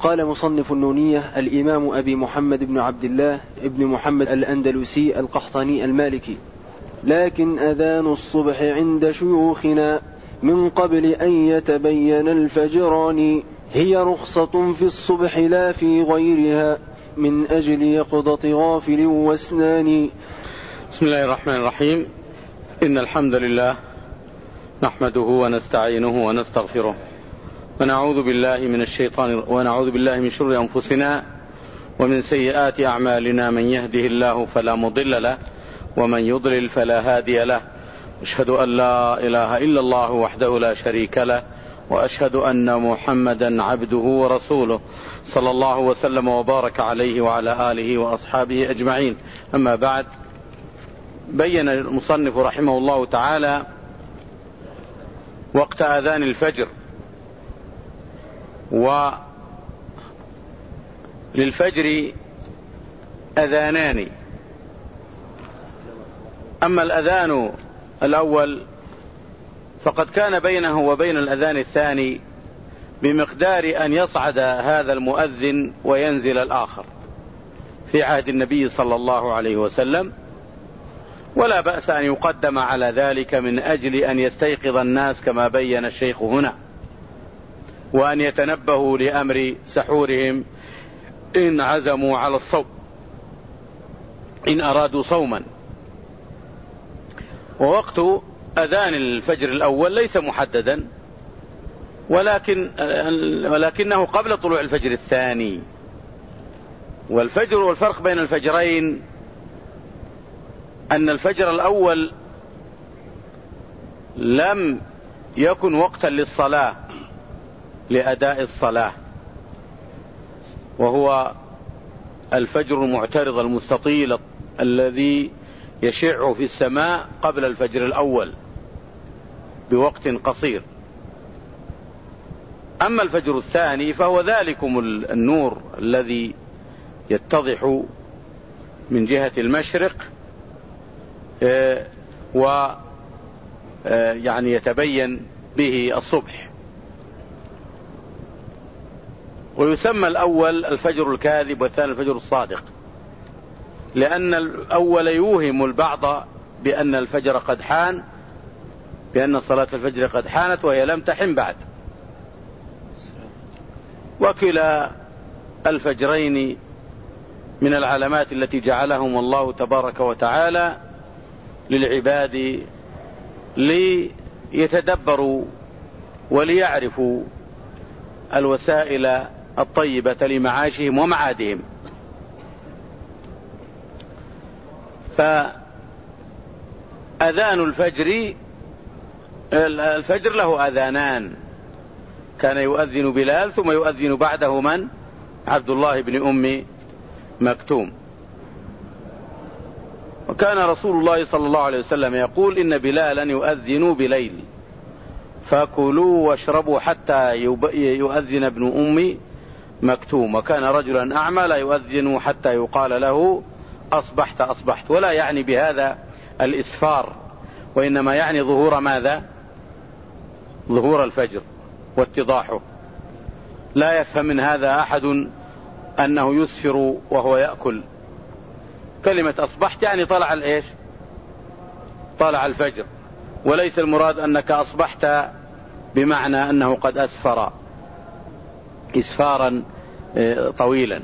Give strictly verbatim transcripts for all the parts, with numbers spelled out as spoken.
قال مصنف النونية الإمام أبي محمد بن عبد الله ابن محمد الأندلسي القحطاني المالكي: لكن أذان الصبح عند شيوخنا من قبل أن يتبين الفجران هي رخصة في الصبح لا في غيرها من أجل يقظة غافل واسنان. بسم الله الرحمن الرحيم. إن الحمد لله نحمده ونستعينه ونستغفره ونعوذ بالله من الشيطان ونعوذ بالله من شرور أنفسنا ومن سيئات أعمالنا. من يهده الله فلا مضل له ومن يضلل فلا هادي له. أشهد أن لا إله إلا الله وحده لا شريك له وأشهد أن محمدا عبده ورسوله صلى الله وسلم وبارك عليه وعلى آله وأصحابه أجمعين. أما بعد، بين المصنف رحمه الله تعالى وقت آذان الفجر. وللفجر أذانان: أما الأذان الأول فقد كان بينه وبين الأذان الثاني بمقدار أن يصعد هذا المؤذن وينزل الآخر في عهد النبي صلى الله عليه وسلم، ولا بأس أن يقدم على ذلك من أجل أن يستيقظ الناس كما بين الشيخ هنا، وأن يتنبهوا لأمر سحورهم إن عزموا على الصوم، إن أرادوا صوما. ووقت أذان الفجر الأول ليس محددا، ولكن ولكنه قبل طلوع الفجر الثاني. والفجر والفرق بين الفجرين أن الفجر الأول لم يكن وقتا للصلاة لأداء الصلاة، وهو الفجر المعترض المستطيل الذي يشع في السماء قبل الفجر الأول بوقت قصير. أما الفجر الثاني فهو ذلكم النور الذي يتضح من جهة المشرق ويعني يتبين به الصبح. ويسمى الأول الفجر الكاذب والثاني الفجر الصادق، لأن الأول يوهم البعض بأن الفجر قد حان، بأن صلاة الفجر قد حانت وهي لم تحن بعد. وكلا الفجرين من العلامات التي جعلهم الله تبارك وتعالى للعباد ليتدبروا وليعرفوا الوسائل الطيبة لمعاشهم ومعادهم. فأذان الفجر الفجر له أذانان، كان يؤذن بلال ثم يؤذن بعده من؟ عبد الله بن أم مكتوم. وكان رسول الله صلى الله عليه وسلم يقول: إن بلالا يؤذن بليل فكلوا واشربوا حتى يؤذن ابن أم مكتوم. وكان رجلا أعمى لا يؤذن حتى يقال له أصبحت أصبحت. ولا يعني بهذا الإسفار، وإنما يعني ظهور ماذا؟ ظهور الفجر واتضاحه. لا يفهم من هذا أحد أنه يسفر وهو يأكل. كلمة أصبحت يعني طلع الإيش؟ طلع الفجر، وليس المراد أنك أصبحت بمعنى أنه قد أسفر إسفارا طويلا.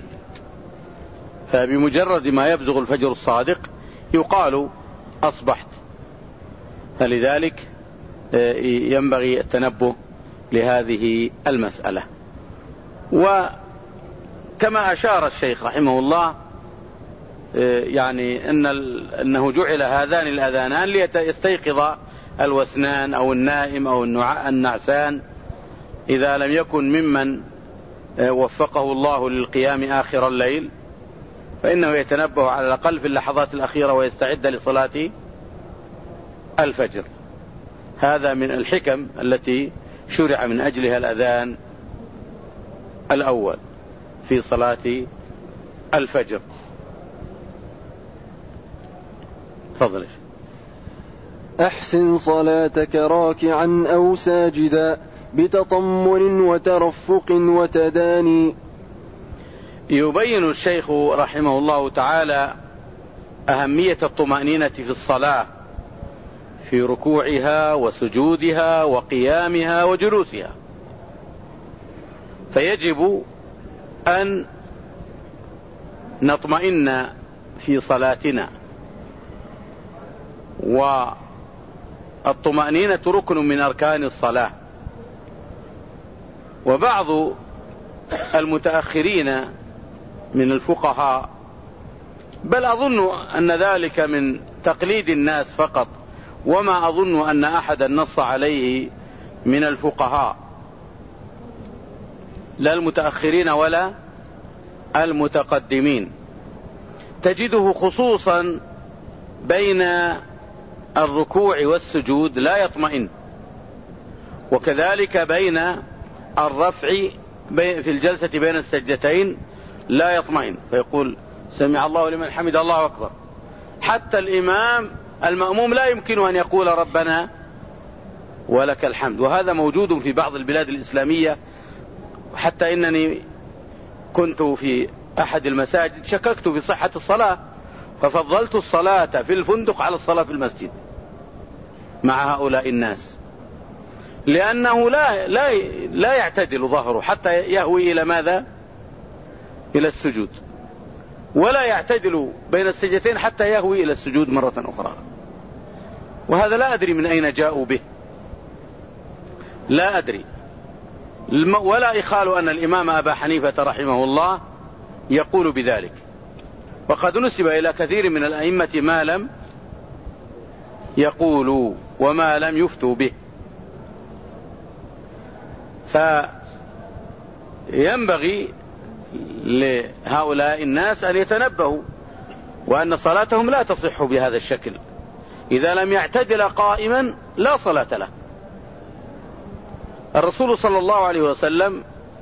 فبمجرد ما يبزغ الفجر الصادق يقال أصبحت. فلذلك ينبغي التنبه لهذه المسألة. وكما أشار الشيخ رحمه الله يعني أن أنه جعل هذان الأذانان ليستيقظ الوسنان أو النائم أو النعسان إذا لم يكن ممن وفقه الله للقيام آخر الليل، فإنه يتنبه على الأقل في اللحظات الأخيرة ويستعد لصلاة الفجر. هذا من الحكم التي شرع من أجلها الأذان الأول في صلاة الفجر. تفضل. أحسن صلاتك راكعا أو ساجدا بتطمن وترفق وتداني يبين الشيخ رحمه الله تعالى أهمية الطمأنينة في الصلاة في ركوعها وسجودها وقيامها وجلوسها. فيجب أن نطمئن في صلاتنا، والطمأنينة ركن من أركان الصلاة. وبعض المتأخرين من الفقهاء، بل أظن أن ذلك من تقليد الناس فقط، وما أظن أن أحدا نص عليه من الفقهاء، لا المتأخرين ولا المتقدمين، تجده خصوصا بين الركوع والسجود لا يطمئن، وكذلك بين الرفع في الجلسة بين السجدتين لا يطمئن، فيقول سمع الله لمن حمد الله أكبر. حتى الإمام المأموم لا يمكن أن يقول ربنا ولك الحمد، وهذا موجود في بعض البلاد الإسلامية. حتى إنني كنت في أحد المساجد شككت في صحة الصلاة، ففضلت الصلاة في الفندق على الصلاة في المسجد مع هؤلاء الناس، لأنه لا, لا, لا يعتدل ظهره حتى يهوي إلى ماذا؟ إلى السجود، ولا يعتدل بين السجدتين حتى يهوي إلى السجود مرة أخرى. وهذا لا أدري من أين جاءوا به، لا أدري، ولا يخال أن الإمام أبا حنيفة رحمه الله يقول بذلك، وقد نسب إلى كثير من الأئمة ما لم يقولوا وما لم يفتوا به. فينبغي لهؤلاء الناس أن يتنبهوا، وأن صلاتهم لا تصح بهذا الشكل. إذا لم يعتدل قائما لا صلاة له. الرسول صلى الله عليه وسلم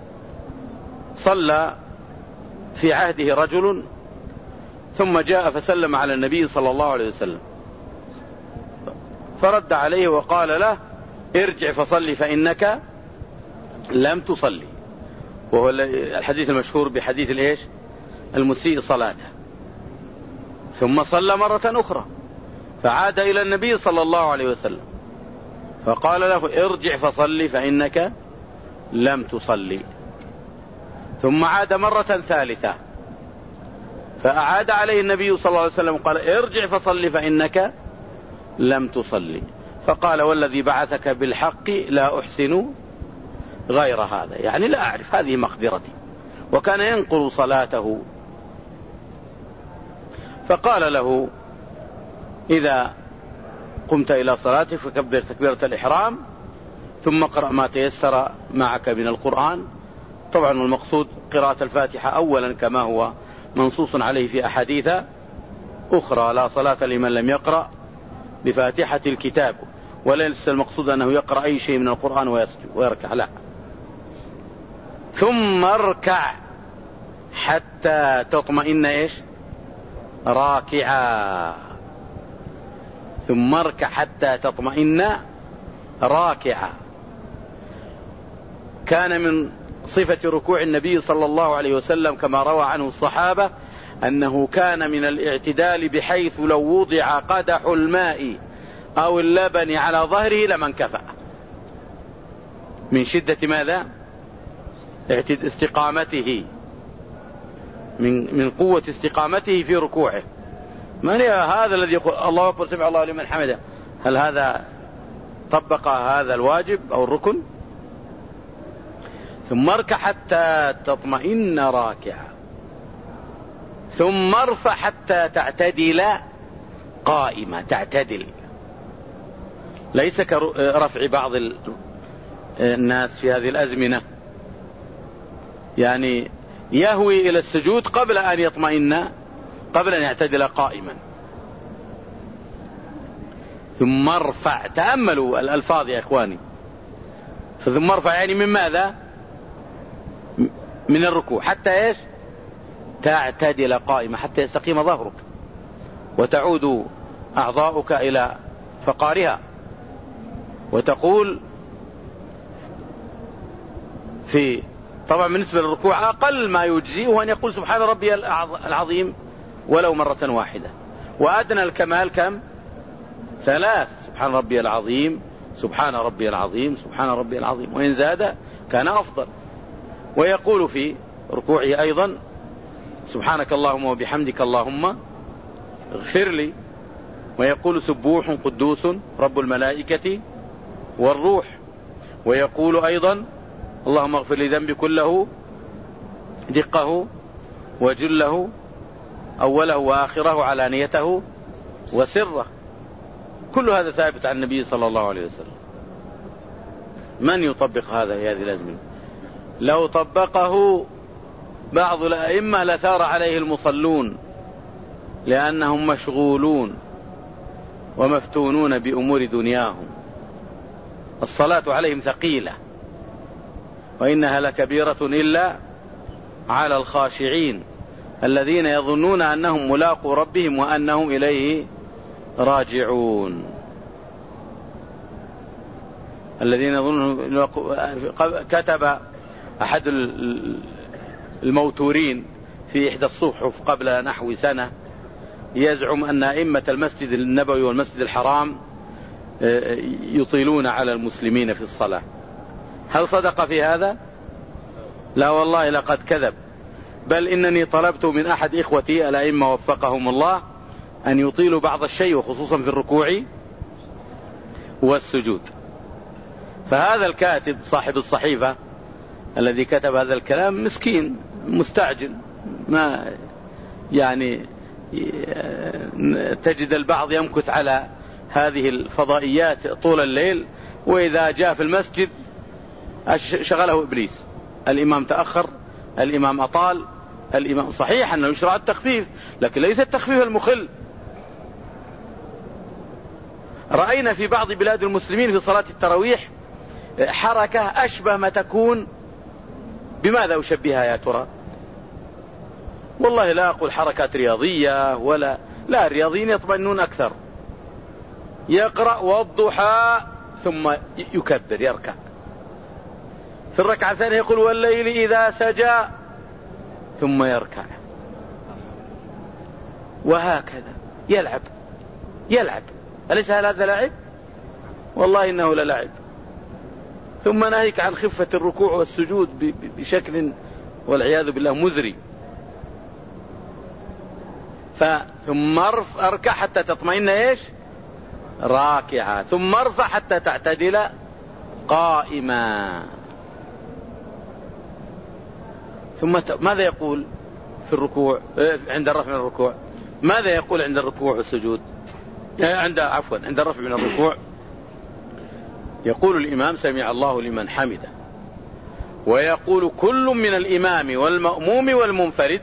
صلى في عهده رجل، ثم جاء فسلم على النبي صلى الله عليه وسلم، فرد عليه وقال له ارجع فصلي فإنك لم تصلي، وهو الحديث المشهور بحديث الإيش؟ المسيء صلاته. ثم صلى مرة أخرى، فعاد إلى النبي صلى الله عليه وسلم فقال له ارجع فصلي فإنك لم تصلي. ثم عاد مرة ثالثة، فأعاد عليه النبي صلى الله عليه وسلم قال ارجع فصلي فإنك لم تصلي. فقال والذي بعثك بالحق لا أحسن غير هذا، يعني لا أعرف، هذه مقدرتي. وكان ينقل صلاته. فقال له إذا قمت إلى صلاتك فكبر تكبيرة الإحرام، ثم اقرأ ما تيسر معك من القرآن. طبعا المقصود قراءة الفاتحة أولا كما هو منصوص عليه في أحاديث أخرى، لا صلاة لمن لم يقرأ بفاتحة الكتاب، وليس المقصود أنه يقرأ أي شيء من القرآن ويسجد ويركع، لا. ثم اركع حتى تطمئن إيش؟ راكعا. ثم اركع حتى تطمئن راكعا. كان من صفة ركوع النبي صلى الله عليه وسلم كما روى عنه الصحابة أنه كان من الاعتدال بحيث لو وضع قدح الماء أو اللبن على ظهره لما انكفأ، من شدة ماذا؟ استقامته، من من قوة استقامته في ركوعه. من هذا الذي يقول الله أكبر سمع الله لمن حمده؟ هل هذا طبق هذا الواجب أو الركن؟ ثم اركع حتى تطمئن راكعا، ثم ارفع حتى تعتدل قائمة. تعتدل ليس كرفع بعض الناس في هذه الأزمنة، يعني يهوي إلى السجود قبل أن يطمئن، قبل أن يعتدل قائما. ثم ارفع، تأملوا الألفاظ يا إخواني. ثم ارفع يعني من ماذا؟ من الركوع حتى إيش؟ تعتدل قائمة، حتى يستقيم ظهرك وتعود أعضاؤك إلى فقارها، وتقول في طبعا بالنسبة للركوع أقل ما يجزيه أن يقول سبحان ربي العظيم ولو مرة واحدة، وأدنى الكمال كم؟ ثلاث، سبحان ربي العظيم سبحان ربي العظيم سبحان ربي العظيم، وإن زاد كان أفضل. ويقول في ركوعه أيضا سبحانك اللهم وبحمدك اللهم اغفر لي، ويقول سبوح قدوس رب الملائكة والروح، ويقول أيضا اللهم اغفر لي ذنبي كله دقه وجله أوله وآخره علانيته وسره. كل هذا ثابت عن النبي صلى الله عليه وسلم. من يطبق هذا في هذه الأزمنة؟ لو طبقه بعض الأئمة لثار عليه المصلون، لأنهم مشغولون ومفتونون بأمور دنياهم. الصلاة عليهم ثقيلة، وإنها لكبيرة إلا على الخاشعين الذين يظنون أنهم ملاقو ربهم وأنهم إليه راجعون. الذين يظنون. كتب أحد الموتورين في إحدى الصحف قبل نحو سنة يزعم أن أئمة المسجد النبوي والمسجد الحرام يطيلون على المسلمين في الصلاة. هل صدق في هذا؟ لا والله لقد كذب. بل إنني طلبت من أحد إخوتي الأئمة وفقهم الله أن يطيلوا بعض الشيء، وخصوصا في الركوع والسجود. فهذا الكاتب صاحب الصحيفة الذي كتب هذا الكلام مسكين مستعجل، ما يعني تجد البعض يمكث على هذه الفضائيات طول الليل، وإذا جاء في المسجد شغله إبليس. الإمام تأخر، الإمام أطال، الإمام صحيح أنه يشرع التخفيف، لكن ليس التخفيف المخل. رأينا في بعض بلاد المسلمين في صلاة التراويح حركة أشبه ما تكون، بماذا أشبهها يا ترى؟ والله لا أقول حركات رياضية ولا لا، الرياضيين يطمئنون أكثر. يقرأ والضحى ثم يكبر يركع، في الركعة الثانية يقول والليل إذا سجى ثم يركع، وهكذا يلعب يلعب. أليس هذا لعب؟ والله إنه للعب. ثم ناهيك عن خفة الركوع والسجود بشكل والعياذ بالله مزري. ثم اركع حتى تطمئن ايش؟ راكعة، ثم ارفع حتى تعتدل قائما. ثم ماذا يقول في الركوع عند الرفع من الركوع؟ ماذا يقول عند الركوع والسجود؟ عند عفوا عند الرفع من الركوع يقول الإمام سمع الله لمن حمده، ويقول كل من الإمام والمأموم والمنفرد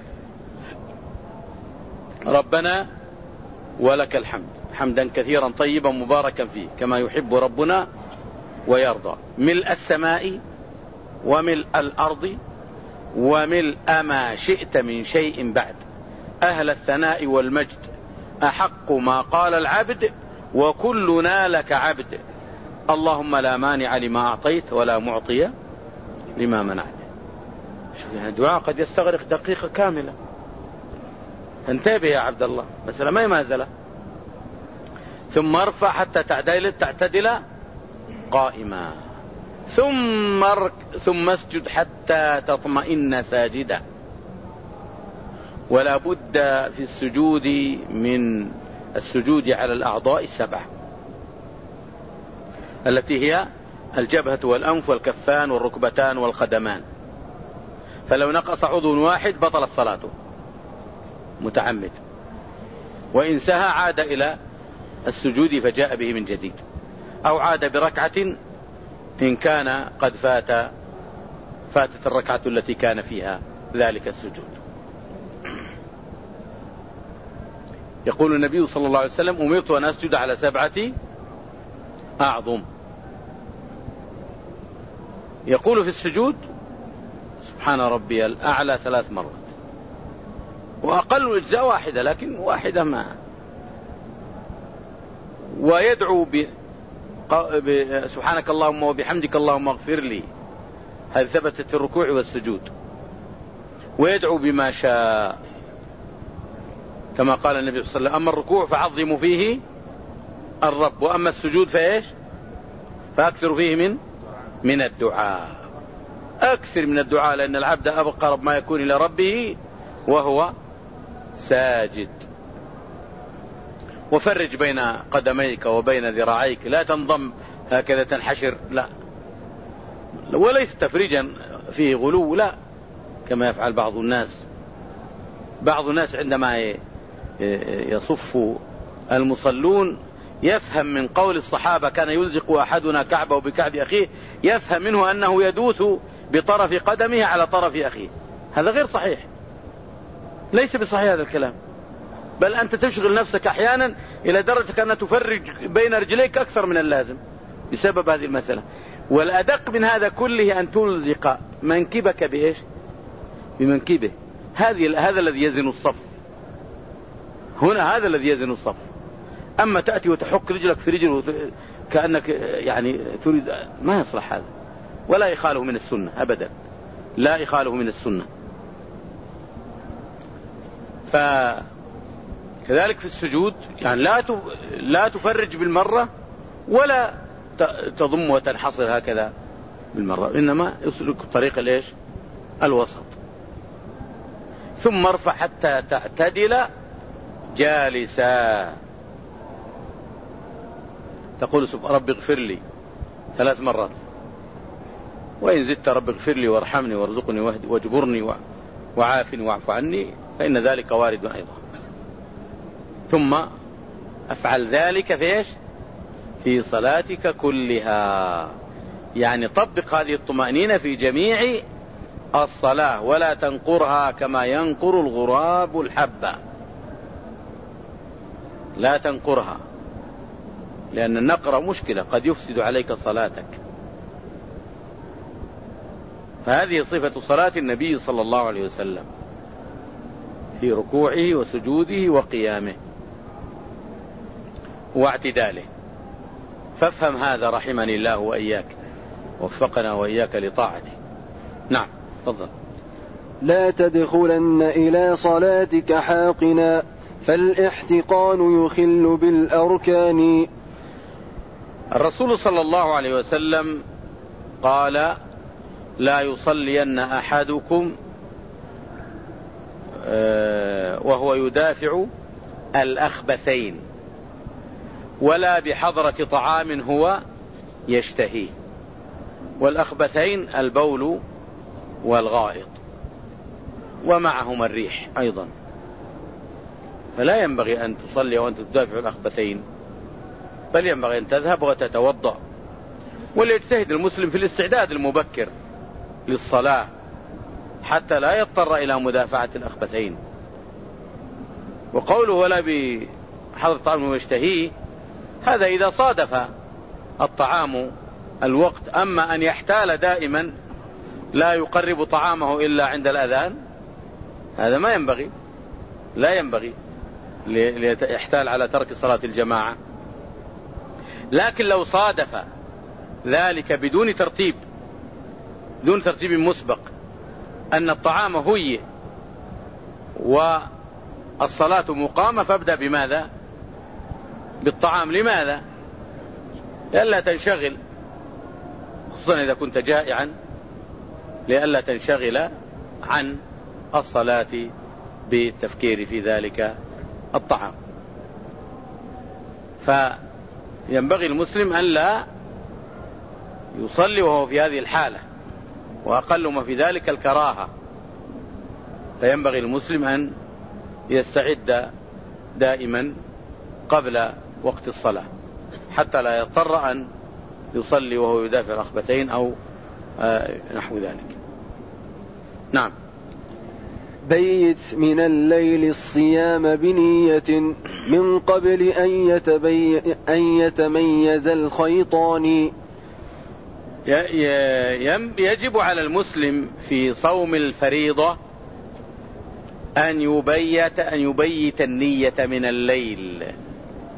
ربنا ولك الحمد حمدا كثيرا طيبا مباركا فيه كما يحب ربنا ويرضى، ملء السماء وملء الأرض وملء ما شئت من شيء بعد، أهل الثناء والمجد أحق ما قال العبد وكلنا لك عبد، اللهم لا مانع لما أعطيت ولا معطي لما منعت. شوف يعني الدعاء قد يستغرق دقيقة كاملة. انتبه يا عبد الله، مسألة ما يمازلة. ثم ارفع حتى تعتدل تعتدل قائما، ثم ثم اسجد حتى تطمئن ساجدا. ولا بد في السجود من السجود على الأعضاء السبعة التي هي الجبهة والأنف والكفان والركبتان والقدمان. فلو نقص عضو واحد بطل الصلاة متعمد، وإن سهى عاد إلى السجود فجاء به من جديد، أو عاد بركعة إن كان قد فات فاتت الركعة التي كان فيها ذلك السجود. يقول النبي صلى الله عليه وسلم أمرت أن أسجد على سبعة أعظم. يقول في السجود سبحان ربي الأعلى ثلاث مرات، وأقل الأجزاء واحدة، لكن واحدة ما. ويدعو ب... ب... سبحانك اللهم وبحمدك اللهم اغفر لي، هذه ثبتت في الركوع والسجود. ويدعو بما شاء كما قال النبي صلى الله عليه وسلم: أما الركوع فعظموا فيه الرب، وأما السجود فإيش فأكثر فيه من من الدعاء. أكثر من الدعاء، لأن العبد أقرب ما يكون إلى ربه وهو ساجد. وفرج بين قدميك وبين ذراعيك، لا تنضم هكذا تنحشر، لا، وليس تفريجا فيه غلو، لا، كما يفعل بعض الناس. بعض الناس عندما يصف المصلون يفهم من قول الصحابة: كان يلزق أحدنا كعبه بكعب أخيه، يفهم منه أنه يدوس بطرف قدمه على طرف أخيه. هذا غير صحيح، ليس بصحيح هذا الكلام، بل أنت تشغل نفسك أحيانا إلى درجة أن تفرج بين رجليك أكثر من اللازم بسبب هذه المسألة. والأدق من هذا كله أن تلزق منكبك بإيش؟ بمنكبه. هذه هذا الذي يزن الصف هنا، هذا الذي يزن الصف. أما تأتي وتحك رجلك في رجل كأنك يعني تريد، ما يصلح هذا، ولا يخاله من السنة أبدا، لا يخاله من السنة. فكذلك في السجود، يعني لا لا تفرج بالمرة ولا تضم وتنحصر هكذا بالمرة، إنما يسلك طريق الإيش؟ الوسط. ثم ارفع حتى تعتدل جالسا. تقول: رب اغفر لي ثلاث مرات، وإن زدت: رب اغفر لي وارحمني وارزقني واجبرني وعافني واعف عني، فإن ذلك وارد أيضا. ثم أفعل ذلك في إيش؟ في صلاتك كلها، يعني طبق هذه الطمأنينة في جميع الصلاة، ولا تنقرها كما ينقر الغراب الحبة. لا تنقرها، لأن النقر مشكلة قد يفسد عليك صلاتك. فهذه صفة صلاة النبي صلى الله عليه وسلم في ركوعه وسجوده وقيامه واعتداله. فافهم هذا رحمني الله وإياك، وفقنا وإياك لطاعته. نعم، تفضل. لا تدخلن إلى صلاتك حاقنا، فالاحتقان يخل بالأركان. الرسول صلى الله عليه وسلم قال: لا يصلين أحدكم وهو يدافع الأخبثين، ولا بحضرة طعام هو يشتهيه. والأخبثين البول والغائط، ومعهما الريح أيضا. فلا ينبغي أن تصلي وأنت تدافع الأخبثين، بل ينبغي أن تذهب وتتوضأ. وليجتهد المسلم في الاستعداد المبكر للصلاة حتى لا يضطر إلى مدافعة الأخبثين. وقوله: ولا بحضر طعام ويشتهيه، هذا إذا صادف الطعام الوقت. أما أن يحتال دائما لا يقرب طعامه إلا عند الأذان، هذا ما ينبغي، لا ينبغي ليحتال على ترك صلاة الجماعة. لكن لو صادف ذلك بدون ترتيب دون ترتيب مسبق، أن الطعام هي والصلاة مقامة، فابدأ بماذا؟ بالطعام. لماذا؟ لئلا تنشغل، خصوصا إذا كنت جائعا، لئلا تنشغل عن الصلاة بالتفكير في ذلك الطعام. فينبغي المسلم أن لا يصلي وهو في هذه الحالة، وأقل ما في ذلك الكراهة. فينبغي المسلم أن يستعد دائما قبل وقت الصلاة حتى لا يضطر أن يصلي وهو يدافع الأخبثين أو نحو ذلك. نعم. بيت من الليل الصيام بنية من قبل أن, يتبي أن يتميز الخيطان. يجب على المسلم في صوم الفريضة أن يبيت, أن يبيت النية من الليل،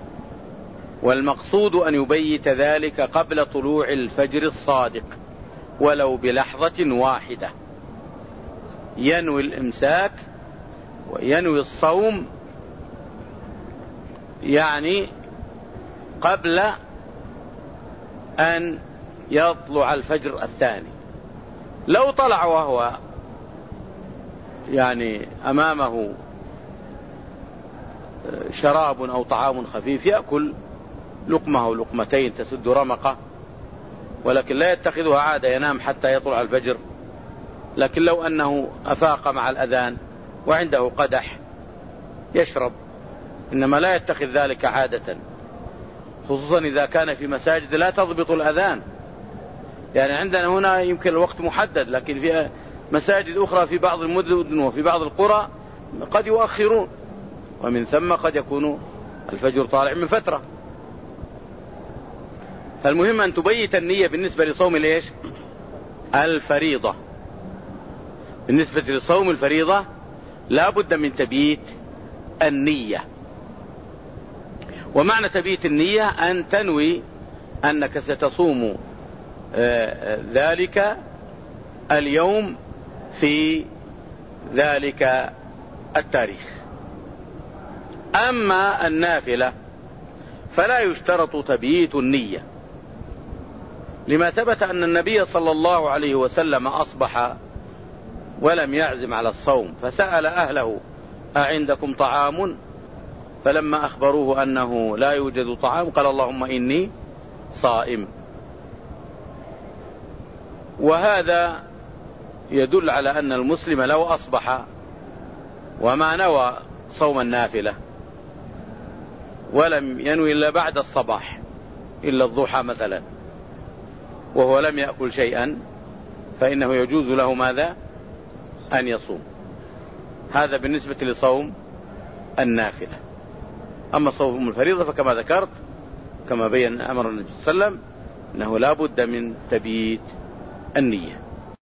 والمقصود أن يبيت ذلك قبل طلوع الفجر الصادق، ولو بلحظة واحدة، ينوي الإمساك وينوي الصوم يعني قبل أن يطلع الفجر الثاني. لو طلع وهو يعني أمامه شراب أو طعام خفيف يأكل لقمة أو لقمتين تسد رمقه، ولكن لا يتخذها عادة ينام حتى يطلع الفجر. لكن لو أنه أفاق مع الأذان وعنده قدح يشرب، إنما لا يتخذ ذلك عادة، خصوصا إذا كان في مساجد لا تضبط الأذان. يعني عندنا هنا يمكن الوقت محدد، لكن في مساجد أخرى في بعض المدن وفي بعض القرى قد يؤخرون، ومن ثم قد يكون الفجر طالع من فترة. فالمهم أن تبيت النية بالنسبة لصوم الإيش؟ الفريضة. بالنسبة لصوم الفريضة لا بد من تبييت النية. ومعنى تبييت النية أن تنوي أنك ستصوم ذلك اليوم في ذلك التاريخ. أما النافلة فلا يشترط تبييت النية، لما ثبت أن النبي صلى الله عليه وسلم أصبح ولم يعزم على الصوم، فسأل أهله أعندكم طعام؟ فلما أخبروه أنه لا يوجد طعام قال اللهم إني صائم. وهذا يدل على أن المسلم لو أصبح وما نوى صوم النافلة ولم ينوي إلا بعد الصباح، إلا الضحى مثلا، وهو لم يأكل شيئا، فإنه يجوز له ماذا؟ أن يصوم. هذا بالنسبة لصوم النافلة. أما صوم الفريضة فكما ذكرت كما بين أمر النبي صلى الله عليه وسلم أنه لا بد من تبييت النية.